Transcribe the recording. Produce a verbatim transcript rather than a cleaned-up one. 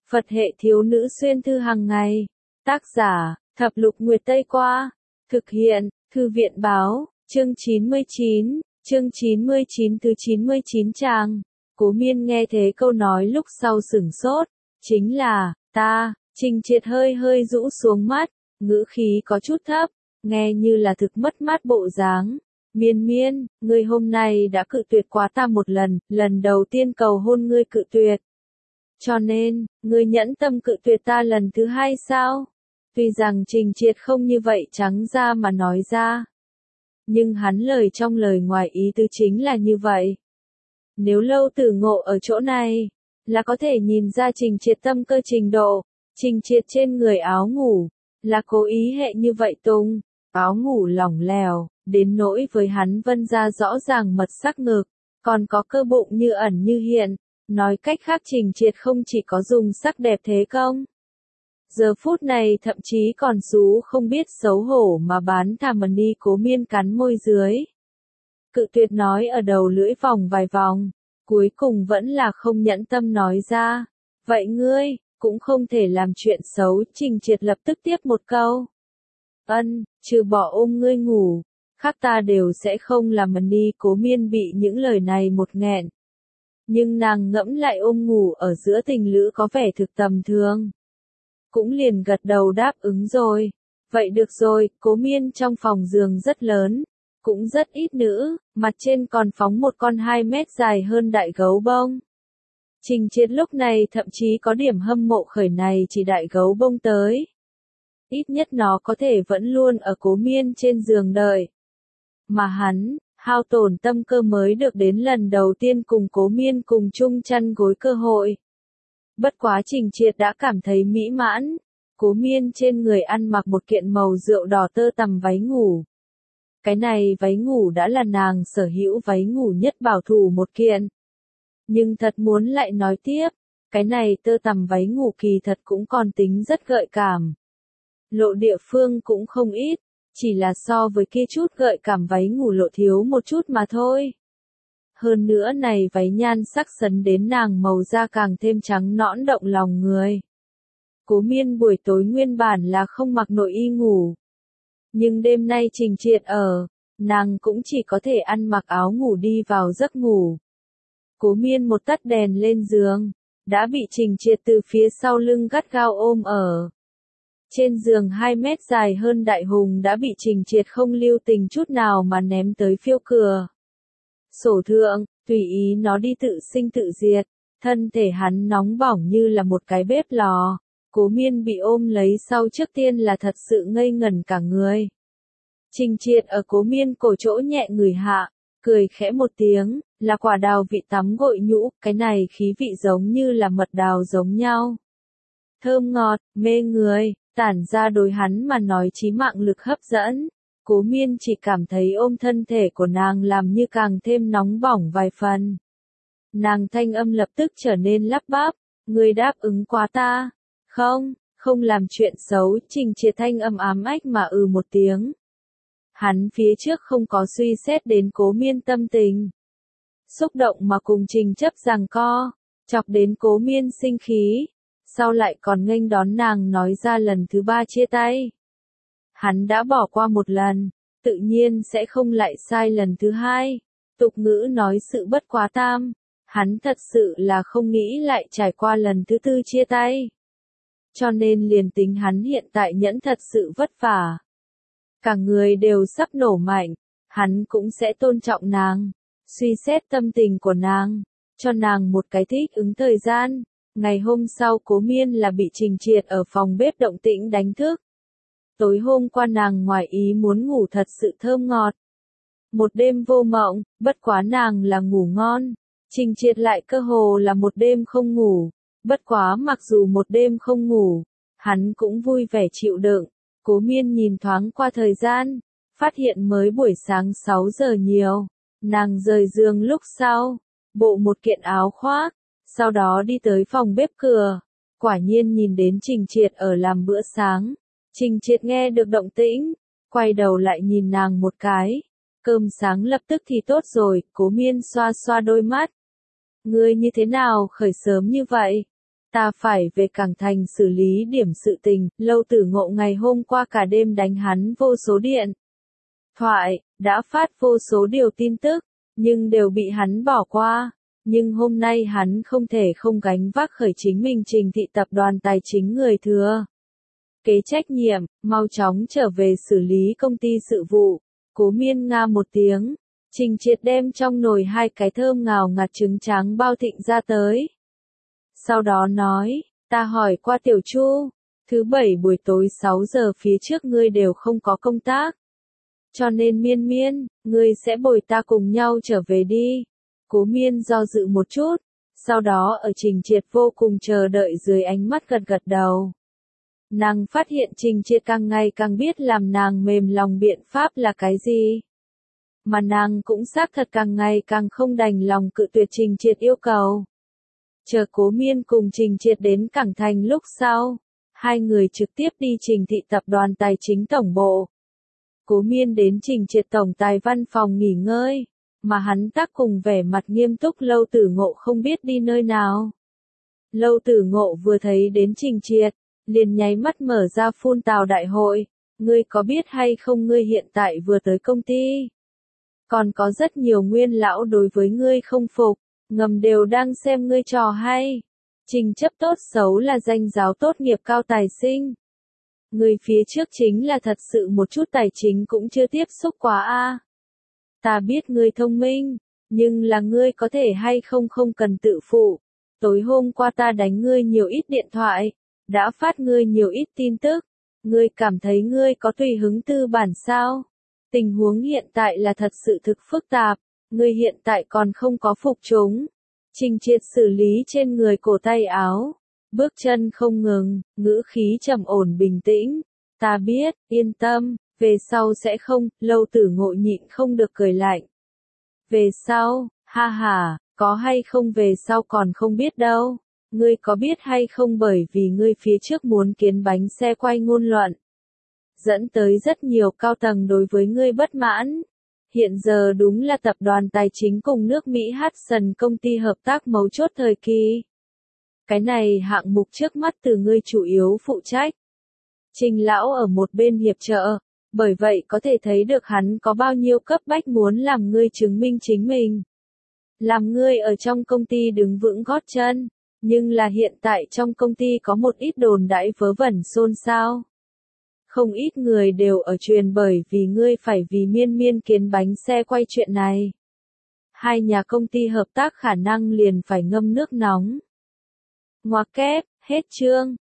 Phật hệ thiếu nữ xuyên thư hàng ngày. Tác giả, Thập Lục Nguyệt Tây Qua. Thực hiện, Thư viện Báo, chương chín mươi chín, chương chín mươi chín thứ chín mươi chín trang. Cố Miên nghe thế câu nói lúc sau sửng sốt. Chính là, ta, Trình Triệt hơi hơi rũ xuống mắt, ngữ khí có chút thấp, nghe như là thực mất mát bộ dáng. Miên miên, ngươi hôm nay đã cự tuyệt quá ta một lần, lần đầu tiên cầu hôn ngươi cự tuyệt. Cho nên, ngươi nhẫn tâm cự tuyệt ta lần thứ hai sao? Tuy rằng Trình Triệt không như vậy trắng ra mà nói ra. Nhưng hắn lời trong lời ngoài ý tứ chính là như vậy. Nếu Lâu Tử Ngộ ở chỗ này, là có thể nhìn ra Trình Triệt tâm cơ trình độ. Trình Triệt trên người áo ngủ, là cố ý hệ như vậy tung, áo ngủ lỏng lẻo, đến nỗi với hắn vân ra rõ ràng mật sắc ngực, còn có cơ bụng như ẩn như hiện. Nói cách khác Trình Triệt không chỉ có dùng sắc đẹp thế công. Giờ phút này thậm chí còn xú không biết xấu hổ mà bán thà mần đi. Cố Miên cắn môi dưới. Cự tuyệt nói ở đầu lưỡi vòng vài vòng, cuối cùng vẫn là không nhẫn tâm nói ra. Vậy ngươi, cũng không thể làm chuyện xấu. Trình Triệt lập tức tiếp một câu. Ân, trừ bỏ ôm ngươi ngủ, khác ta đều sẽ không làm mần đi. Cố Miên bị những lời này một nghẹn. Nhưng nàng ngẫm lại ôm ngủ ở giữa tình lữ có vẻ thực tầm thường. Cũng liền gật đầu đáp ứng rồi. Vậy được rồi, Cố Miên trong phòng giường rất lớn, cũng rất ít nữ, mặt trên còn phóng một con hai mét dài hơn đại gấu bông. Trình Triệt lúc này thậm chí có điểm hâm mộ khởi này chỉ đại gấu bông tới. Ít nhất nó có thể vẫn luôn ở Cố Miên trên giường đợi. Mà hắn, hao tổn tâm cơ mới được đến lần đầu tiên cùng Cố Miên cùng chung chăn gối cơ hội. Bất quá Trình Triệt đã cảm thấy mỹ mãn. Cố Miên trên người ăn mặc một kiện màu rượu đỏ tơ tằm váy ngủ. Cái này váy ngủ đã là nàng sở hữu váy ngủ nhất bảo thủ một kiện. Nhưng thật muốn lại nói tiếp, cái này tơ tằm váy ngủ kỳ thật cũng còn tính rất gợi cảm. Lộ địa phương cũng không ít. Chỉ là so với kia chút gợi cảm váy ngủ lộ thiếu một chút mà thôi. Hơn nữa này váy nhan sắc sấn đến nàng màu da càng thêm trắng nõn động lòng người. Cố Miên buổi tối nguyên bản là không mặc nội y ngủ. Nhưng đêm nay Trình Triệt ở, nàng cũng chỉ có thể ăn mặc áo ngủ đi vào giấc ngủ. Cố Miên một tắt đèn lên giường, đã bị Trình Triệt từ phía sau lưng gắt gao ôm ở. Trên giường hai mét dài hơn đại hùng đã bị Trình Triệt không lưu tình chút nào mà ném tới phiêu cửa. Sổ thượng, tùy ý nó đi tự sinh tự diệt, thân thể hắn nóng bỏng như là một cái bếp lò. Cố Miên bị ôm lấy sau trước tiên là thật sự ngây ngẩn cả người. Trình Triệt ở Cố Miên cổ chỗ nhẹ người hạ, cười khẽ một tiếng, là quả đào vị tắm gội nhũ, cái này khí vị giống như là mật đào giống nhau. Thơm ngọt, mê người. Tản ra đối hắn mà nói chí mạng lực hấp dẫn. Cố Miên chỉ cảm thấy ôm thân thể của nàng làm như càng thêm nóng bỏng vài phần. Nàng thanh âm lập tức trở nên lắp bắp, ngươi đáp ứng quá ta. Không, không làm chuyện xấu. Trình Triệt thanh âm ám ách mà ừ một tiếng. Hắn phía trước không có suy xét đến Cố Miên tâm tình. Xúc động mà cùng Trình chấp giằng co, chọc đến Cố Miên sinh khí. Sau lại còn nghênh đón nàng nói ra lần thứ ba chia tay. Hắn đã bỏ qua một lần, tự nhiên sẽ không lại sai lần thứ hai. Tục ngữ nói sự bất quá tam, hắn thật sự là không nghĩ lại trải qua lần thứ tư chia tay. Cho nên liền tính hắn hiện tại nhẫn thật sự vất vả. Cả người đều sắp nổ mạnh, hắn cũng sẽ tôn trọng nàng, suy xét tâm tình của nàng, cho nàng một cái thích ứng thời gian. Ngày hôm sau Cố Miên là bị Trình Triệt ở phòng bếp động tĩnh đánh thức. Tối hôm qua nàng ngoài ý muốn ngủ thật sự thơm ngọt. Một đêm vô mộng, bất quá nàng là ngủ ngon. Trình Triệt lại cơ hồ là một đêm không ngủ. Bất quá mặc dù một đêm không ngủ, hắn cũng vui vẻ chịu đựng. Cố Miên nhìn thoáng qua thời gian, phát hiện mới buổi sáng sáu giờ nhiều. Nàng rời giường lúc sau, bộ một kiện áo khoác. Sau đó đi tới phòng bếp cửa, quả nhiên nhìn đến Trình Triệt ở làm bữa sáng. Trình Triệt nghe được động tĩnh, quay đầu lại nhìn nàng một cái. Cơm sáng lập tức thì tốt rồi. Cố Miên xoa xoa đôi mắt. Ngươi như thế nào khởi sớm như vậy? Ta phải về Cảng Thành xử lý điểm sự tình, Lâu Tử Ngộ ngày hôm qua cả đêm đánh hắn vô số điện thoại, đã phát vô số điều tin tức, nhưng đều bị hắn bỏ qua. Nhưng hôm nay hắn không thể không gánh vác khởi chính mình Trình Thị tập đoàn tài chính người thừa kế trách nhiệm, mau chóng trở về xử lý công ty sự vụ. Cố Miên nga một tiếng, Trình Triệt đem trong nồi hai cái thơm ngào ngạt trứng trắng bao thịnh ra tới. Sau đó nói, ta hỏi qua Tiểu Chu, thứ bảy buổi tối sáu giờ phía trước ngươi đều không có công tác. Cho nên Miên Miên, ngươi sẽ bồi ta cùng nhau trở về đi. Cố Miên do dự một chút, sau đó ở Trình Triệt vô cùng chờ đợi dưới ánh mắt gật gật đầu. Nàng phát hiện Trình Triệt càng ngày càng biết làm nàng mềm lòng biện pháp là cái gì. Mà nàng cũng xác thật càng ngày càng không đành lòng cự tuyệt Trình Triệt yêu cầu. Chờ Cố Miên cùng Trình Triệt đến Cảng Thành lúc sau, hai người trực tiếp đi Trình Thị tập đoàn tài chính tổng bộ. Cố Miên đến Trình Triệt tổng tài văn phòng nghỉ ngơi, mà hắn tác cùng vẻ mặt nghiêm túc Lâu Tử Ngộ không biết đi nơi nào. Lâu Tử Ngộ vừa thấy đến Trình Triệt, liền nháy mắt mở ra phun tào đại hội, ngươi có biết hay không ngươi hiện tại vừa tới công ty. Còn có rất nhiều nguyên lão đối với ngươi không phục, ngầm đều đang xem ngươi trò hay. Trình chấp tốt xấu là danh giáo tốt nghiệp cao tài sinh. Người phía trước chính là thật sự một chút tài chính cũng chưa tiếp xúc quá a. Ta biết ngươi thông minh, nhưng là ngươi có thể hay không không cần tự phụ. Tối hôm qua ta đánh ngươi nhiều ít điện thoại, đã phát ngươi nhiều ít tin tức, ngươi cảm thấy ngươi có tùy hứng tư bản sao? Tình huống hiện tại là thật sự thực phức tạp, ngươi hiện tại còn không có phục chúng. Trình Triệt xử lý trên người cổ tay áo, bước chân không ngừng, ngữ khí trầm ổn bình tĩnh. Ta biết, yên tâm, về sau sẽ không. Lâu Tử Ngộ nhịn không được cười lạnh. Về sau, ha ha, có hay không về sau còn không biết đâu. Ngươi có biết hay không bởi vì ngươi phía trước muốn kiến bánh xe quay ngôn luận, dẫn tới rất nhiều cao tầng đối với ngươi bất mãn. Hiện giờ đúng là tập đoàn tài chính cùng nước Mỹ Hudson công ty hợp tác mấu chốt thời kỳ. Cái này hạng mục trước mắt từ ngươi chủ yếu phụ trách. Trình lão ở một bên hiệp trợ, bởi vậy có thể thấy được hắn có bao nhiêu cấp bách muốn làm ngươi chứng minh chính mình. Làm ngươi ở trong công ty đứng vững gót chân, nhưng là hiện tại trong công ty có một ít đồn đãi vớ vẩn xôn xao. Không ít người đều ở truyền bởi vì ngươi phải vì Miên Miên kiến bánh xe quay chuyện này. Hai nhà công ty hợp tác khả năng liền phải ngâm nước nóng. Ngoặc kép, hết chương.